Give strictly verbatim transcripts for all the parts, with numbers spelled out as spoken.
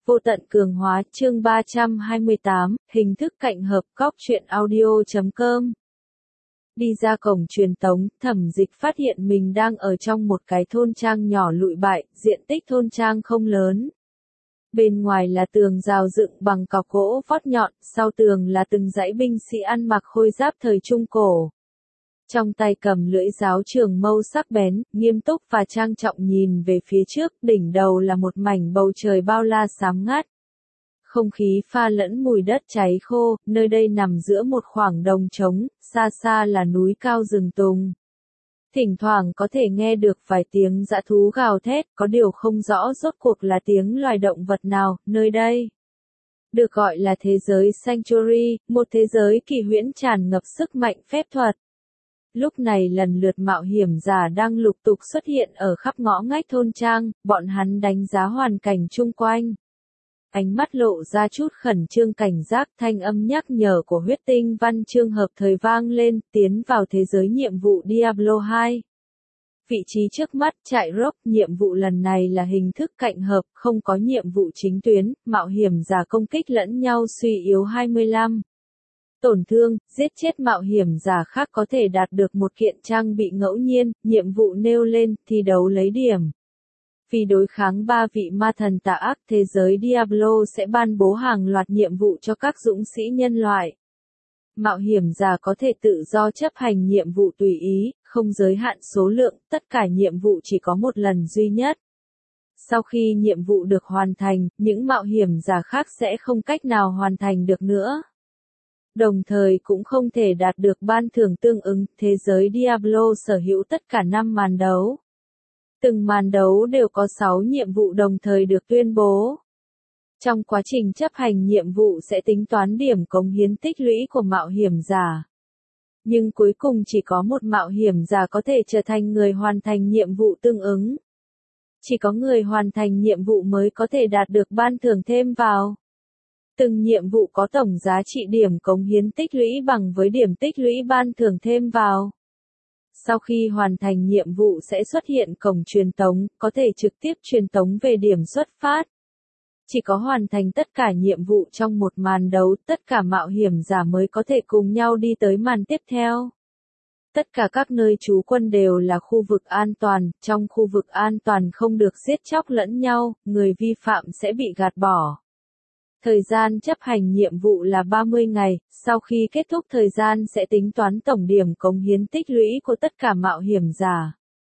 Vô tận cường hóa chương ba trăm hai mươi tám, hình thức cạnh hợp góc truyện audio.com. Đi ra cổng truyền tống, Thẩm Dịch phát hiện mình đang ở trong một cái thôn trang nhỏ lụi bại, diện tích thôn trang không lớn. Bên ngoài là tường rào dựng bằng cọc gỗ vót nhọn, sau tường là từng dãy binh sĩ ăn mặc khôi giáp thời Trung Cổ. Trong tay cầm lưỡi giáo trường mâu sắc bén, nghiêm túc và trang trọng nhìn về phía trước, đỉnh đầu là một mảnh bầu trời bao la xám ngát. Không khí pha lẫn mùi đất cháy khô, nơi đây nằm giữa một khoảng đồng trống, xa xa là núi cao rừng tùng. Thỉnh thoảng có thể nghe được vài tiếng dã thú gào thét, có điều không rõ rốt cuộc là tiếng loài động vật nào, nơi đây. Được gọi là thế giới Sanctuary, một thế giới kỳ huyễn tràn ngập sức mạnh phép thuật. Lúc này lần lượt mạo hiểm giả đang lục tục xuất hiện ở khắp ngõ ngách thôn trang, bọn hắn đánh giá hoàn cảnh chung quanh. Ánh mắt lộ ra chút khẩn trương cảnh giác, thanh âm nhắc nhở của huyết tinh văn chương hợp thời vang lên, tiến vào thế giới nhiệm vụ Diablo hai. Vị trí trước mắt, trại rock, nhiệm vụ lần này là hình thức cạnh hợp, không có nhiệm vụ chính tuyến, mạo hiểm giả công kích lẫn nhau suy yếu hai mươi lăm. Tổn thương, giết chết mạo hiểm giả khác có thể đạt được một kiện trang bị ngẫu nhiên, nhiệm vụ nêu lên, thi đấu lấy điểm. Vì đối kháng ba vị ma thần tà ác, thế giới Diablo sẽ ban bố hàng loạt nhiệm vụ cho các dũng sĩ nhân loại. Mạo hiểm giả có thể tự do chấp hành nhiệm vụ tùy ý, không giới hạn số lượng, tất cả nhiệm vụ chỉ có một lần duy nhất. Sau khi nhiệm vụ được hoàn thành, những mạo hiểm giả khác sẽ không cách nào hoàn thành được nữa. Đồng thời cũng không thể đạt được ban thưởng tương ứng, thế giới Diablo sở hữu tất cả năm màn đấu. Từng màn đấu đều có sáu nhiệm vụ đồng thời được tuyên bố. Trong quá trình chấp hành nhiệm vụ sẽ tính toán điểm cống hiến tích lũy của mạo hiểm giả. Nhưng cuối cùng chỉ có một mạo hiểm giả có thể trở thành người hoàn thành nhiệm vụ tương ứng. Chỉ có người hoàn thành nhiệm vụ mới có thể đạt được ban thưởng thêm vào. Từng nhiệm vụ có tổng giá trị điểm cống hiến tích lũy bằng với điểm tích lũy ban thưởng thêm vào. Sau khi hoàn thành nhiệm vụ sẽ xuất hiện cổng truyền tống, có thể trực tiếp truyền tống về điểm xuất phát. Chỉ có hoàn thành tất cả nhiệm vụ trong một màn đấu, tất cả mạo hiểm giả mới có thể cùng nhau đi tới màn tiếp theo. Tất cả các nơi trú quân đều là khu vực an toàn, trong khu vực an toàn không được giết chóc lẫn nhau, người vi phạm sẽ bị gạt bỏ. Thời gian chấp hành nhiệm vụ là ba mươi ngày, sau khi kết thúc thời gian sẽ tính toán tổng điểm cống hiến tích lũy của tất cả mạo hiểm giả.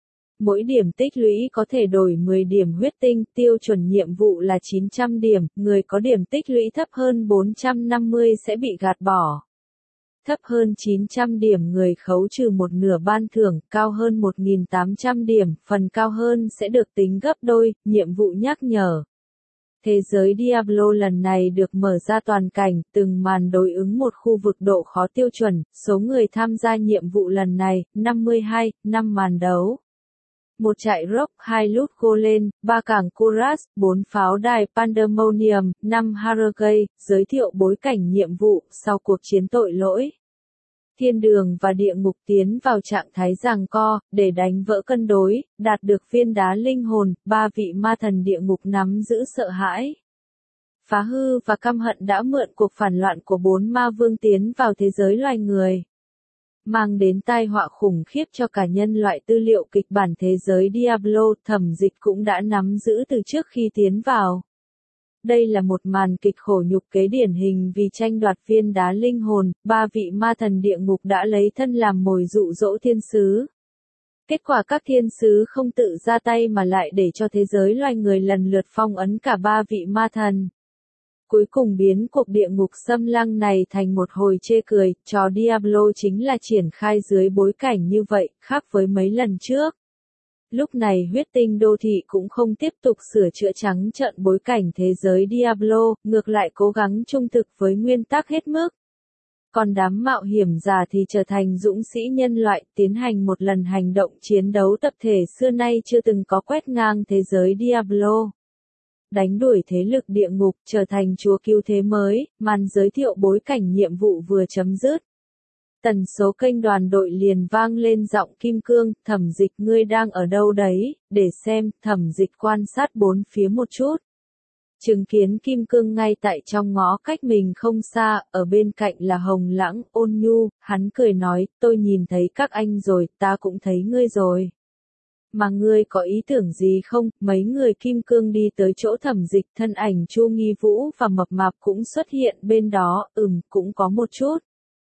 Mỗi điểm tích lũy có thể đổi mười điểm huyết tinh, tiêu chuẩn nhiệm vụ là chín trăm điểm, người có điểm tích lũy thấp hơn bốn trăm năm mươi sẽ bị gạt bỏ. Thấp hơn chín trăm điểm người khấu trừ một nửa ban thưởng, cao hơn một nghìn tám trăm điểm, phần cao hơn sẽ được tính gấp đôi, nhiệm vụ nhắc nhở. Thế giới Diablo lần này được mở ra toàn cảnh, từng màn đối ứng một khu vực độ khó tiêu chuẩn, số người tham gia nhiệm vụ lần này, năm mươi hai, năm màn đấu. Một trại rock, hai lút golem, ba cảng Kuras, bốn pháo đài Pandemonium, năm Hurricane, giới thiệu bối cảnh nhiệm vụ, sau cuộc chiến tội lỗi. Thiên đường và địa ngục tiến vào trạng thái giằng co, để đánh vỡ cân đối, đạt được viên đá linh hồn, ba vị ma thần địa ngục nắm giữ sợ hãi. Phá hư và căm hận đã mượn cuộc phản loạn của bốn ma vương tiến vào thế giới loài người. Mang đến tai họa khủng khiếp cho cả nhân loại. Tư liệu kịch bản thế giới Diablo, Thẩm Dịch cũng đã nắm giữ từ trước khi tiến vào. Đây là một màn kịch khổ nhục kế điển hình vì tranh đoạt viên đá linh hồn, ba vị ma thần địa ngục đã lấy thân làm mồi dụ dỗ thiên sứ. Kết quả các thiên sứ không tự ra tay mà lại để cho thế giới loài người lần lượt phong ấn cả ba vị ma thần. Cuối cùng biến cuộc địa ngục xâm lăng này thành một hồi chê cười, trò Diablo chính là triển khai dưới bối cảnh như vậy, khác với mấy lần trước. Lúc này huyết tinh đô thị cũng không tiếp tục sửa chữa trắng trợn bối cảnh thế giới Diablo, ngược lại cố gắng trung thực với nguyên tắc hết mức. Còn đám mạo hiểm giả thì trở thành dũng sĩ nhân loại, tiến hành một lần hành động chiến đấu tập thể xưa nay chưa từng có quét ngang thế giới Diablo. Đánh đuổi thế lực địa ngục, trở thành chúa cứu thế mới, màn giới thiệu bối cảnh nhiệm vụ vừa chấm dứt. Tần số kênh đoàn đội liền vang lên giọng kim cương, Thẩm Dịch ngươi đang ở đâu đấy, để xem, Thẩm Dịch quan sát bốn phía một chút. Chứng kiến kim cương ngay tại trong ngõ cách mình không xa, ở bên cạnh là Hồng Lãng, ôn nhu, hắn cười nói, tôi nhìn thấy các anh rồi, ta cũng thấy ngươi rồi. Mà ngươi có ý tưởng gì không? Mấy người kim cương đi tới chỗ Thẩm Dịch, thân ảnh Chu Nghi Vũ và Mập Mạp cũng xuất hiện bên đó, ừm, cũng có một chút.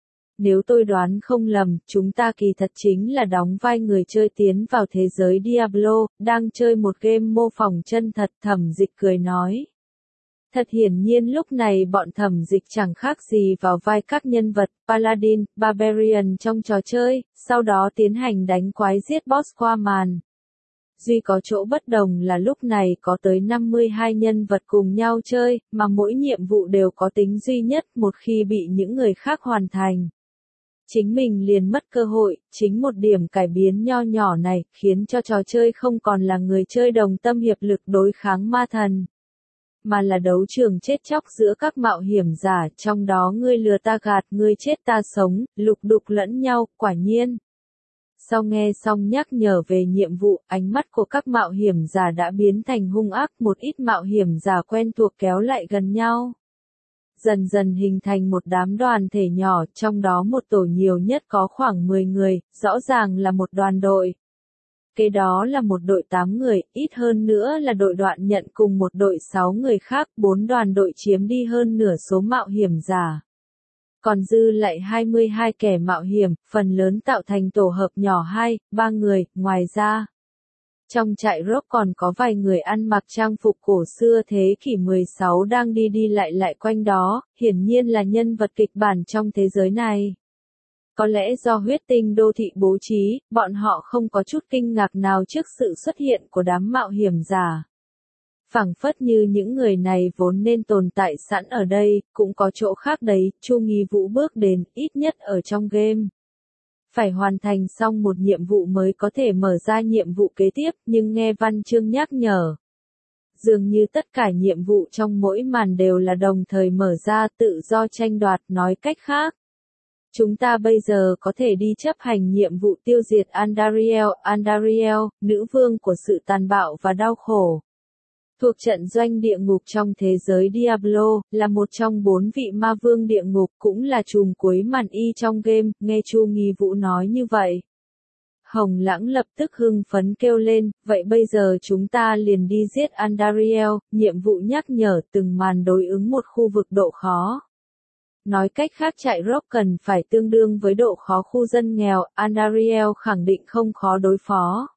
Nếu tôi đoán không lầm, chúng ta kỳ thật chính là đóng vai người chơi tiến vào thế giới Diablo, đang chơi một game mô phỏng chân thật, Thẩm Dịch cười nói. Thật hiển nhiên lúc này bọn Thẩm Dịch chẳng khác gì vào vai các nhân vật Paladin, Barbarian trong trò chơi, sau đó tiến hành đánh quái giết boss qua màn. Duy có chỗ bất đồng là lúc này có tới năm mươi hai nhân vật cùng nhau chơi, mà mỗi nhiệm vụ đều có tính duy nhất một khi bị những người khác hoàn thành. Chính mình liền mất cơ hội, chính một điểm cải biến nho nhỏ này, khiến cho trò chơi không còn là người chơi đồng tâm hiệp lực đối kháng ma thần, mà là đấu trường chết chóc giữa các mạo hiểm giả, trong đó ngươi lừa ta gạt, ngươi chết ta sống, lục đục lẫn nhau, quả nhiên. Sau nghe xong nhắc nhở về nhiệm vụ, ánh mắt của các mạo hiểm giả đã biến thành hung ác, một ít mạo hiểm giả quen thuộc kéo lại gần nhau. Dần dần hình thành một đám đoàn thể nhỏ, trong đó một tổ nhiều nhất có khoảng mười người, rõ ràng là một đoàn đội. Kế đó là một đội tám người, ít hơn nữa là đội đoạn nhận cùng một đội sáu người khác, bốn đoàn đội chiếm đi hơn nửa số mạo hiểm giả. Còn dư lại hai mươi hai kẻ mạo hiểm, phần lớn tạo thành tổ hợp nhỏ hai, ba người, ngoài ra. Trong trại rock còn có vài người ăn mặc trang phục cổ xưa thế kỷ mười sáu đang đi đi lại lại quanh đó, hiển nhiên là nhân vật kịch bản trong thế giới này. Có lẽ do huyết tinh đô thị bố trí, bọn họ không có chút kinh ngạc nào trước sự xuất hiện của đám mạo hiểm giả. Phảng phất như những người này vốn nên tồn tại sẵn ở đây, cũng có chỗ khác đấy, Chu Nghi Vũ bước đến, ít nhất ở trong game. Phải hoàn thành xong một nhiệm vụ mới có thể mở ra nhiệm vụ kế tiếp, nhưng nghe văn chương nhắc nhở. Dường như tất cả nhiệm vụ trong mỗi màn đều là đồng thời mở ra, tự do tranh đoạt, nói cách khác. Chúng ta bây giờ có thể đi chấp hành nhiệm vụ tiêu diệt Andariel, Andariel, nữ vương của sự tàn bạo và đau khổ. Thuộc trận doanh địa ngục trong thế giới Diablo, là một trong bốn vị ma vương địa ngục, cũng là trùm cuối màn y trong game, nghe Chu Nghi Vũ nói như vậy. Hồng Lãng lập tức hưng phấn kêu lên, vậy bây giờ chúng ta liền đi giết Andariel, nhiệm vụ nhắc nhở từng màn đối ứng một khu vực độ khó. Nói cách khác trại rock cần phải tương đương với độ khó khu dân nghèo, Andariel khẳng định không khó đối phó.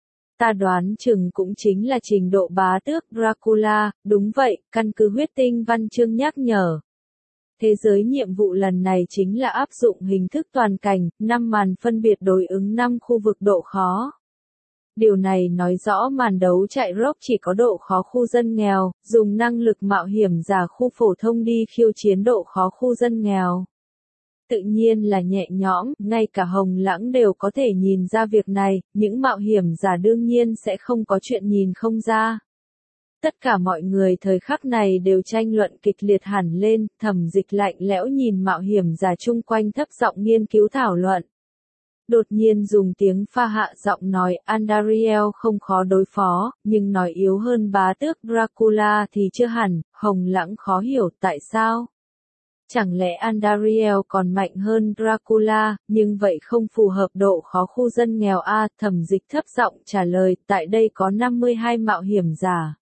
Ta đoán chừng cũng chính là trình độ bá tước Dracula, đúng vậy, căn cứ huyết tinh văn chương nhắc nhở. Thế giới nhiệm vụ lần này chính là áp dụng hình thức toàn cảnh, năm màn phân biệt đối ứng năm khu vực độ khó. Điều này nói rõ màn đấu chạy rock chỉ có độ khó khu dân nghèo, dùng năng lực mạo hiểm giả khu phổ thông đi khiêu chiến độ khó khu dân nghèo. Tự nhiên là nhẹ nhõm, ngay cả Hồng Lãng đều có thể nhìn ra việc này, những mạo hiểm giả đương nhiên sẽ không có chuyện nhìn không ra. Tất cả mọi người thời khắc này đều tranh luận kịch liệt hẳn lên, Thẩm Dịch lạnh lẽo nhìn mạo hiểm giả chung quanh thấp giọng nghiên cứu thảo luận. Đột nhiên dùng tiếng pha hạ giọng nói, Andariel không khó đối phó, nhưng nói yếu hơn bá tước Dracula thì chưa hẳn, Hồng Lãng khó hiểu tại sao. Chẳng lẽ Andariel còn mạnh hơn Dracula, nhưng vậy không phù hợp độ khó khu dân nghèo a, Thẩm Dịch thấp giọng trả lời, tại đây có năm mươi hai mạo hiểm giả.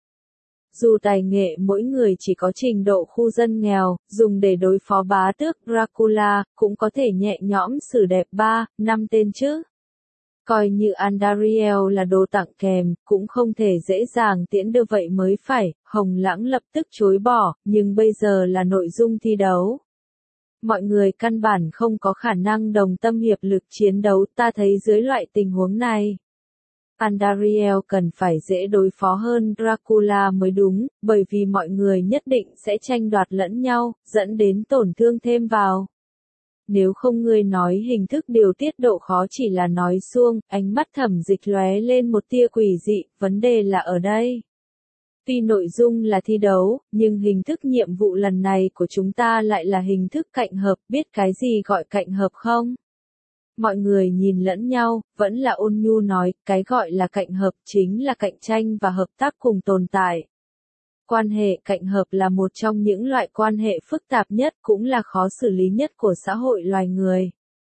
Dù tài nghệ mỗi người chỉ có trình độ khu dân nghèo, dùng để đối phó bá tước Dracula, cũng có thể nhẹ nhõm xử đẹp ba, năm tên chứ. Coi như Andariel là đồ tặng kèm, cũng không thể dễ dàng tiễn đưa vậy mới phải, Hồng Lãng lập tức chối bỏ, nhưng bây giờ là nội dung thi đấu. Mọi người căn bản không có khả năng đồng tâm hiệp lực chiến đấu, ta thấy dưới loại tình huống này. Andariel cần phải dễ đối phó hơn Dracula mới đúng, bởi vì mọi người nhất định sẽ tranh đoạt lẫn nhau, dẫn đến tổn thương thêm vào. Nếu không ngươi nói hình thức điều tiết độ khó chỉ là nói suông, ánh mắt Thẩm Dịch lóe lên một tia quỷ dị, vấn đề là ở đây. Tuy nội dung là thi đấu, nhưng hình thức nhiệm vụ lần này của chúng ta lại là hình thức cạnh hợp, biết cái gì gọi cạnh hợp không? Mọi người nhìn lẫn nhau, vẫn là ôn nhu nói, cái gọi là cạnh hợp chính là cạnh tranh và hợp tác cùng tồn tại. Quan hệ cạnh hợp là một trong những loại quan hệ phức tạp nhất cũng là khó xử lý nhất của xã hội loài người.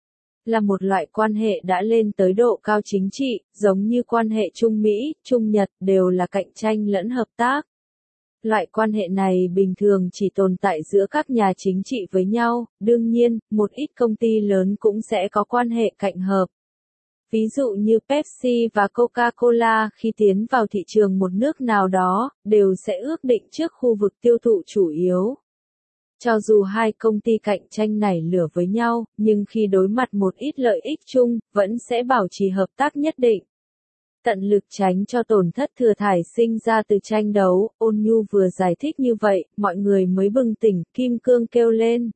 Là một loại quan hệ đã lên tới độ cao chính trị, giống như quan hệ Trung Mỹ, Trung Nhật đều là cạnh tranh lẫn hợp tác. Loại quan hệ này bình thường chỉ tồn tại giữa các nhà chính trị với nhau, đương nhiên, một ít công ty lớn cũng sẽ có quan hệ cạnh hợp. Ví dụ như Pepsi và Coca-Cola khi tiến vào thị trường một nước nào đó, đều sẽ ước định trước khu vực tiêu thụ chủ yếu. Cho dù hai công ty cạnh tranh nảy lửa với nhau, nhưng khi đối mặt một ít lợi ích chung, vẫn sẽ bảo trì hợp tác nhất định. Tận lực tránh cho tổn thất thừa thải sinh ra từ tranh đấu, Ôn Nhu vừa giải thích như vậy, mọi người mới bừng tỉnh, Kim Cương kêu lên.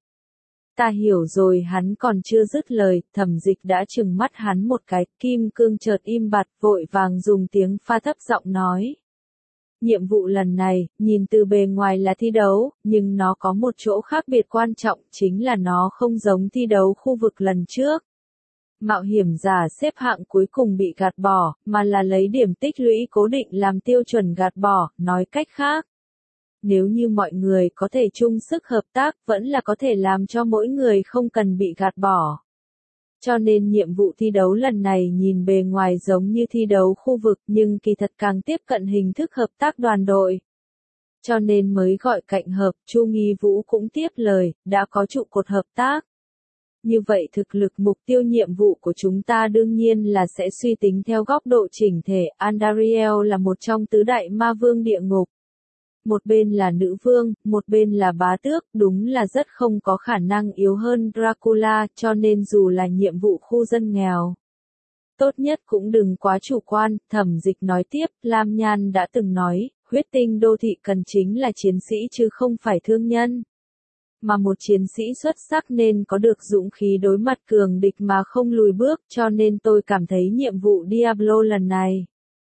Ta hiểu rồi, hắn còn chưa dứt lời, Thẩm Dịch đã trừng mắt hắn một cái, Kim Cương chợt im bặt, vội vàng dùng tiếng pha thấp giọng nói. Nhiệm vụ lần này, nhìn từ bề ngoài là thi đấu, nhưng nó có một chỗ khác biệt quan trọng, chính là nó không giống thi đấu khu vực lần trước. Mạo hiểm giả xếp hạng cuối cùng bị gạt bỏ, mà là lấy điểm tích lũy cố định làm tiêu chuẩn gạt bỏ, nói cách khác. Nếu như mọi người có thể chung sức hợp tác, vẫn là có thể làm cho mỗi người không cần bị gạt bỏ. Cho nên nhiệm vụ thi đấu lần này nhìn bề ngoài giống như thi đấu khu vực nhưng kỳ thật càng tiếp cận hình thức hợp tác đoàn đội. Cho nên mới gọi cạnh hợp, Chu Nghi Vũ cũng tiếp lời, đã có trụ cột hợp tác. Như vậy thực lực mục tiêu nhiệm vụ của chúng ta đương nhiên là sẽ suy tính theo góc độ chỉnh thể. Andariel là một trong tứ đại ma vương địa ngục. Một bên là nữ vương, một bên là bá tước, đúng là rất không có khả năng yếu hơn Dracula, cho nên dù là nhiệm vụ khu dân nghèo. Tốt nhất cũng đừng quá chủ quan, Thẩm Dịch nói tiếp, Lam Nhan đã từng nói, huyết tinh đô thị cần chính là chiến sĩ chứ không phải thương nhân. Mà một chiến sĩ xuất sắc nên có được dũng khí đối mặt cường địch mà không lùi bước, cho nên tôi cảm thấy nhiệm vụ Diablo lần này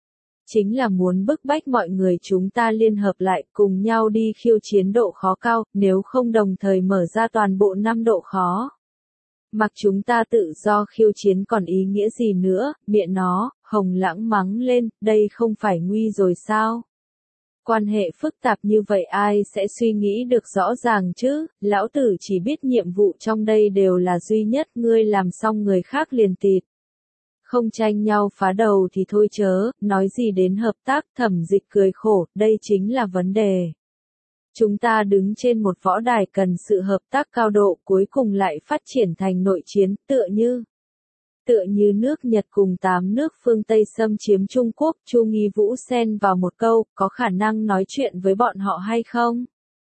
chính là muốn bức bách mọi người chúng ta liên hợp lại cùng nhau đi khiêu chiến độ khó cao, nếu không đồng thời mở ra toàn bộ năm độ khó. Mặc chúng ta tự do khiêu chiến còn ý nghĩa gì nữa, miệng nó, Hồng Lãng mắng lên, đây không phải nguy rồi sao? Quan hệ phức tạp như vậy ai sẽ suy nghĩ được rõ ràng chứ, lão tử chỉ biết nhiệm vụ trong đây đều là duy nhất, ngươi làm xong người khác liền tịt. Không tranh nhau phá đầu thì thôi chớ, nói gì đến hợp tác, Thẩm Dịch cười khổ, đây chính là vấn đề. Chúng ta đứng trên một võ đài cần sự hợp tác cao độ, cuối cùng lại phát triển thành nội chiến, tựa như tựa như nước Nhật cùng tám nước phương Tây xâm chiếm Trung Quốc. Chu Nghi Vũ xen vào một câu, có khả năng nói chuyện với bọn họ hay không?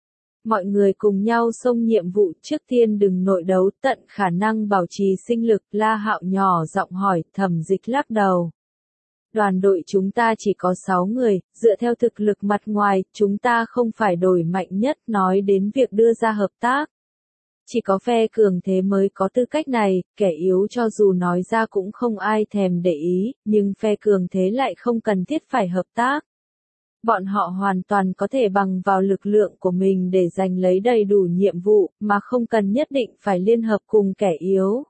Mọi người cùng nhau xông nhiệm vụ, trước tiên đừng nội đấu, tận khả năng bảo trì sinh lực. La Hạo nhỏ giọng hỏi, Thẩm Dịch lắc đầu. Đoàn đội chúng ta chỉ có sáu người, dựa theo thực lực mặt ngoài, chúng ta không phải đội mạnh nhất, nói đến việc đưa ra hợp tác. Chỉ có phe cường thế mới có tư cách này, kẻ yếu cho dù nói ra cũng không ai thèm để ý, nhưng phe cường thế lại không cần thiết phải hợp tác. Bọn họ hoàn toàn có thể bằng vào lực lượng của mình để giành lấy đầy đủ nhiệm vụ, mà không cần nhất định phải liên hợp cùng kẻ yếu.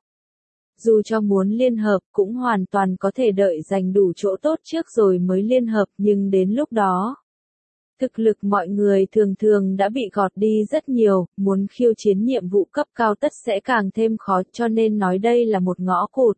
Dù cho muốn liên hợp cũng hoàn toàn có thể đợi giành đủ chỗ tốt trước rồi mới liên hợp, nhưng đến lúc đó, thực lực mọi người thường thường đã bị gọt đi rất nhiều, muốn khiêu chiến nhiệm vụ cấp cao tất sẽ càng thêm khó, cho nên nói đây là một ngõ cụt.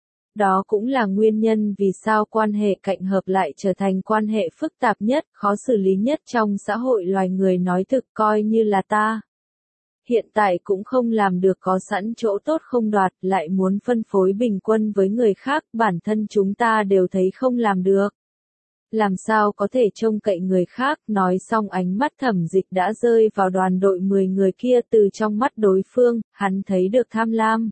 Đó cũng là nguyên nhân vì sao quan hệ cạnh hợp lại trở thành quan hệ phức tạp nhất, khó xử lý nhất trong xã hội loài người, nói thực coi như là ta. Hiện tại cũng không làm được có sẵn chỗ tốt không đoạt, lại muốn phân phối bình quân với người khác, bản thân chúng ta đều thấy không làm được. Làm sao có thể trông cậy người khác, nói xong ánh mắt Thẩm Dịch đã rơi vào đoàn đội mười người kia, từ trong mắt đối phương, hắn thấy được tham lam,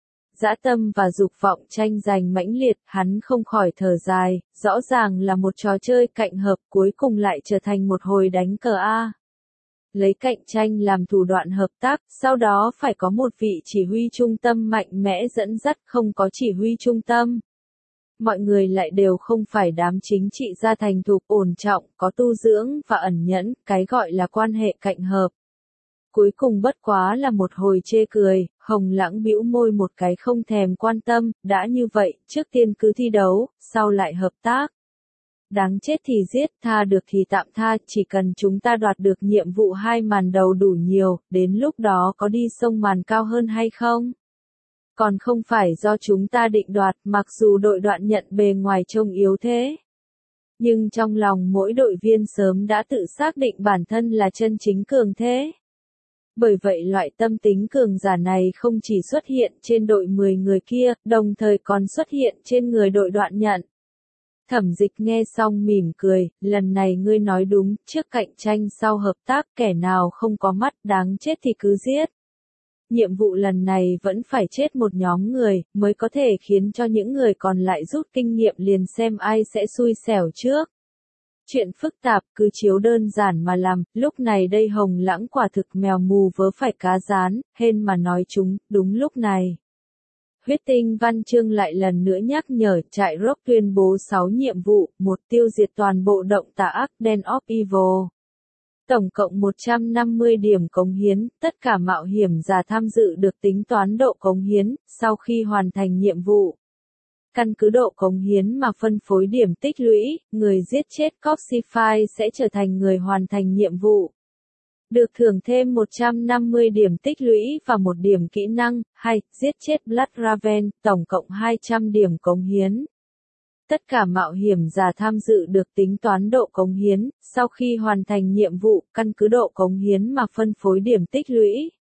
dã tâm và dục vọng tranh giành mãnh liệt, hắn không khỏi thở dài, rõ ràng là một trò chơi cạnh hợp cuối cùng lại trở thành một hồi đánh cờ A. Lấy cạnh tranh làm thủ đoạn hợp tác, sau đó phải có một vị chỉ huy trung tâm mạnh mẽ dẫn dắt, không có chỉ huy trung tâm. Mọi người lại đều không phải đám chính trị gia thành thục, ổn trọng, có tu dưỡng và ẩn nhẫn, cái gọi là quan hệ cạnh hợp. Cuối cùng bất quá là một hồi chê cười, Hồng Lãng bĩu môi một cái không thèm quan tâm, đã như vậy, trước tiên cứ thi đấu, sau lại hợp tác. Đáng chết thì giết, tha được thì tạm tha, chỉ cần chúng ta đoạt được nhiệm vụ hai màn đầu đủ nhiều, đến lúc đó có đi sông màn cao hơn hay không? Còn không phải do chúng ta định đoạt, mặc dù đội đoạn nhận bề ngoài trông yếu thế. Nhưng trong lòng mỗi đội viên sớm đã tự xác định bản thân là chân chính cường thế. Bởi vậy loại tâm tính cường giả này không chỉ xuất hiện trên đội mười người kia, đồng thời còn xuất hiện trên người đội đoạn nhận. Thẩm Dịch nghe xong mỉm cười, lần này ngươi nói đúng, trước cạnh tranh sau hợp tác kẻ nào không có mắt đáng chết thì cứ giết. Nhiệm vụ lần này vẫn phải chết một nhóm người, mới có thể khiến cho những người còn lại rút kinh nghiệm liền xem ai sẽ xui xẻo trước. Chuyện phức tạp cứ chiếu đơn giản mà làm, lúc này đây Hồng Lãng quả thực mèo mù vớ phải cá rán, hên mà nói chúng, đúng lúc này. Huyết Tinh Văn Chương lại lần nữa nhắc nhở trại Rock tuyên bố sáu nhiệm vụ, một tiêu diệt toàn bộ động tà ác Den of Evil. Tổng cộng một trăm năm mươi điểm cống hiến, tất cả mạo hiểm giả tham dự được tính toán độ cống hiến, sau khi hoàn thành nhiệm vụ. Căn cứ độ cống hiến mà phân phối điểm tích lũy, người giết chết Coxify sẽ trở thành người hoàn thành nhiệm vụ. Được thưởng thêm một trăm năm mươi điểm tích lũy và một điểm kỹ năng, hay, giết chết Blood Raven, tổng cộng hai trăm điểm cống hiến. Tất cả mạo hiểm giả tham dự được tính toán độ cống hiến, sau khi hoàn thành nhiệm vụ, căn cứ độ cống hiến mà phân phối điểm tích lũy.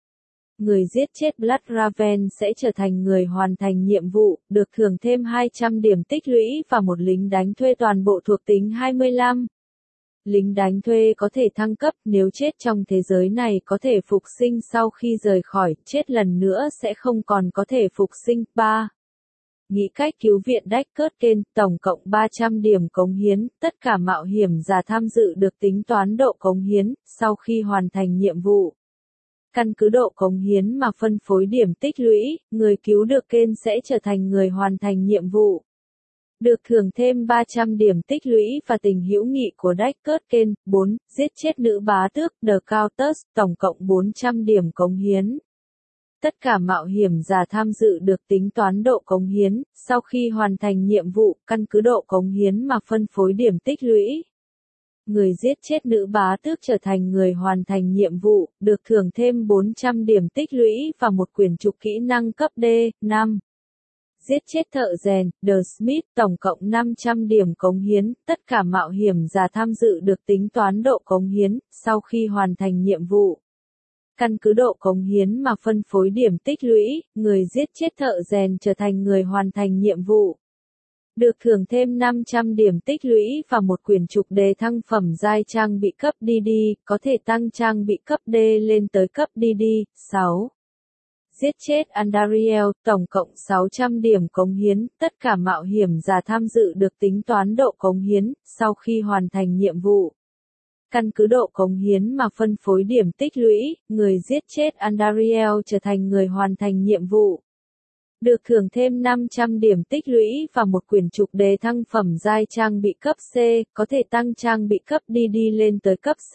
Người giết chết Blood Raven sẽ trở thành người hoàn thành nhiệm vụ, được thưởng thêm hai trăm điểm tích lũy và một lính đánh thuê toàn bộ thuộc tính hai mươi lăm. Lính đánh thuê có thể thăng cấp, nếu chết trong thế giới này có thể phục sinh sau khi rời khỏi, chết lần nữa sẽ không còn có thể phục sinh. ba. Nghĩ cách cứu viện Deckard Cain, tổng cộng ba trăm điểm cống hiến, tất cả mạo hiểm giả tham dự được tính toán độ cống hiến, sau khi hoàn thành nhiệm vụ. Căn cứ độ cống hiến mà phân phối điểm tích lũy, người cứu được Cain sẽ trở thành người hoàn thành nhiệm vụ. Được thưởng thêm ba trăm điểm tích lũy và tình hữu nghị của Deckard Cain. bốn. Giết chết nữ bá tước The Countess, tổng cộng bốn trăm điểm cống hiến. Tất cả mạo hiểm giả tham dự được tính toán độ cống hiến, sau khi hoàn thành nhiệm vụ, căn cứ độ cống hiến mà phân phối điểm tích lũy. Người giết chết nữ bá tước trở thành người hoàn thành nhiệm vụ, được thưởng thêm bốn trăm điểm tích lũy và một quyển trục kỹ năng cấp D. năm. Giết chết thợ rèn, The Smith, tổng cộng năm trăm điểm cống hiến, tất cả mạo hiểm giả tham dự được tính toán độ cống hiến, sau khi hoàn thành nhiệm vụ. Căn cứ độ cống hiến mà phân phối điểm tích lũy, người giết chết thợ rèn trở thành người hoàn thành nhiệm vụ. Được thưởng thêm năm trăm điểm tích lũy và một quyển trục đề thăng phẩm giai trang bị cấp đê đê, có thể tăng trang bị cấp D lên tới cấp đê đê. sáu. Giết chết Andariel, tổng cộng sáu trăm điểm cống hiến, tất cả mạo hiểm giả tham dự được tính toán độ cống hiến, sau khi hoàn thành nhiệm vụ. Căn cứ độ cống hiến mà phân phối điểm tích lũy, người giết chết Andariel trở thành người hoàn thành nhiệm vụ. Được thưởng thêm năm trăm điểm tích lũy và một quyển trục đề thăng phẩm giai trang bị cấp C, có thể tăng trang bị cấp đê đê lên tới cấp C.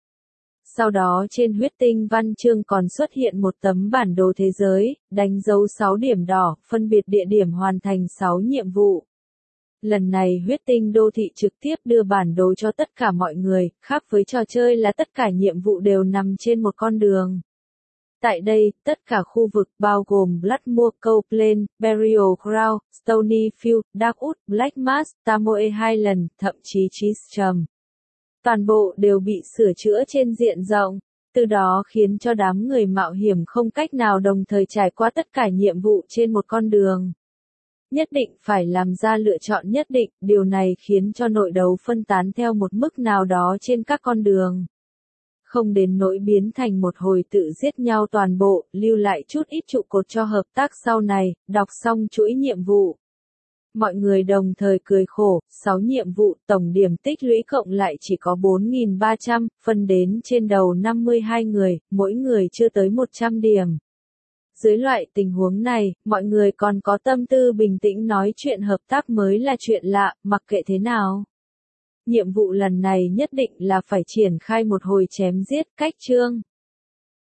Sau đó trên Huyết Tinh Văn Chương còn xuất hiện một tấm bản đồ thế giới, đánh dấu sáu điểm đỏ, phân biệt địa điểm hoàn thành sáu nhiệm vụ. Lần này Huyết Tinh Đô Thị trực tiếp đưa bản đồ cho tất cả mọi người, khác với trò chơi là tất cả nhiệm vụ đều nằm trên một con đường. Tại đây, tất cả khu vực bao gồm Bloodmoor, Cold Plain, Burial Ground, Stony Field, Darkwood, Black Mass, Tamoe Highland, thậm chí Tristram. Toàn bộ đều bị sửa chữa trên diện rộng, từ đó khiến cho đám người mạo hiểm không cách nào đồng thời trải qua tất cả nhiệm vụ trên một con đường. Nhất định phải làm ra lựa chọn nhất định, điều này khiến cho nội đấu phân tán theo một mức nào đó trên các con đường. Không đến nỗi biến thành một hồi tự giết nhau toàn bộ, lưu lại chút ít trụ cột cho hợp tác sau này, đọc xong chuỗi nhiệm vụ. Mọi người đồng thời cười khổ, sáu nhiệm vụ, tổng điểm tích lũy cộng lại chỉ có bốn nghìn ba trăm, phân đến trên đầu năm mươi hai người, mỗi người chưa tới một trăm điểm. Dưới loại tình huống này, mọi người còn có tâm tư bình tĩnh nói chuyện hợp tác mới là chuyện lạ, mặc kệ thế nào. Nhiệm vụ lần này nhất định là phải triển khai một hồi chém giết cách chương.